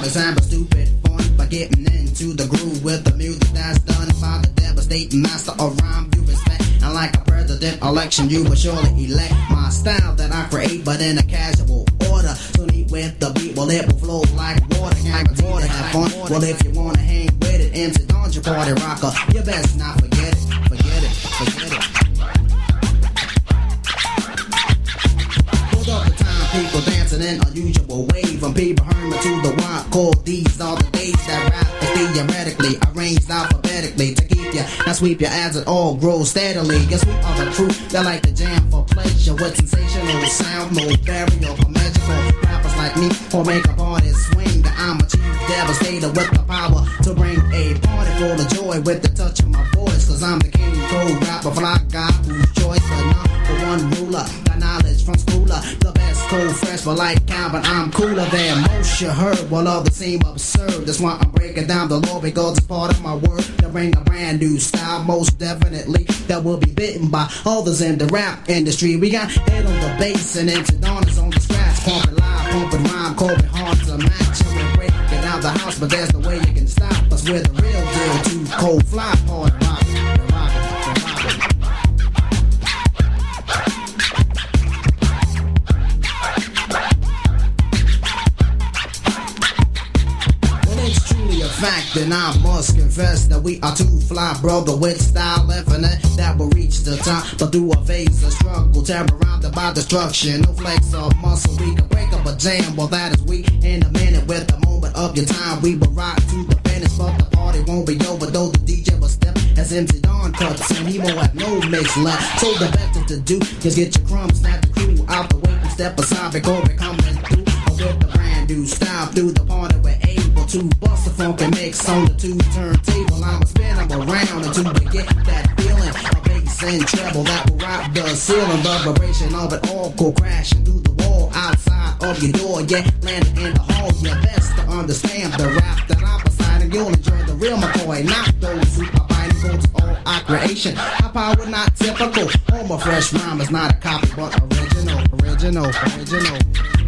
It's having stupid fun by getting into the groove with the music that's done by the devastating master of rhyme you respect. And like a president election, you will surely elect my style that I create, but in a casual order. So neat with the beat, well it will flow like water. Like water, have fun. Well if you wanna hang with it, MC Dawn's your party rocker. You best not forget it, forget it, forget it. Hold up the time, people dancing in unusual wave. From people hermit to the wild called. These are the days that rap is theoretically arranged alphabetically to keep you, now sweep your as it all grows steadily. Guess we are the truth that like to jam for pleasure with sensational sound, no barrier for magical rappers like me or make a party swing. That I'm a chief devastator with the power to bring a party full of joy with the touch of my voice. Cause I'm the king cold rapper, fly guy whose choice but number one ruler. Got knowledge from schooler, the best cold fresh for like Calvin. I'm cooler than most you heard, while others seem absurd. That's why I'm breaking down the law, because it's part of my word to bring a brand new style, most definitely that will be bitten by others in the rap industry. We got head on the bass and MC Dawn is on the scratch, pumping live, pumping rhyme, cold hard to match. And we're breaking out the house, but there's no way you can stop us. We're the real deal, too cold fly hard rock. Fact, and I must confess that we are too fly, brother, with style infinite that will reach the top. But through a phase of struggle, terrorized by destruction, no flex of muscle, we can break up a jam. Well, that is we in a minute with the moment of your time. We will rock to the finish, but the party won't be over, though the DJ will step as MC Dawn cuts and he won't have no mix left. So the better to do is get your crumbs, snap the crew out the way and step aside before we coming through with the brand new style. Through the party we're able to bust the funky mix on the two turntable. I'ma spin them around until we get that feeling of bass and treble that will rock the ceiling. The vibration of it all go crashing through the wall outside of your door. Yeah, landing in the hall. Yeah, best to understand the rap that I'm beside, and you'll enjoy the real McCoy, not those who are biting goats. All our creation, our power not typical. All my fresh rhyme is not a copy, but original.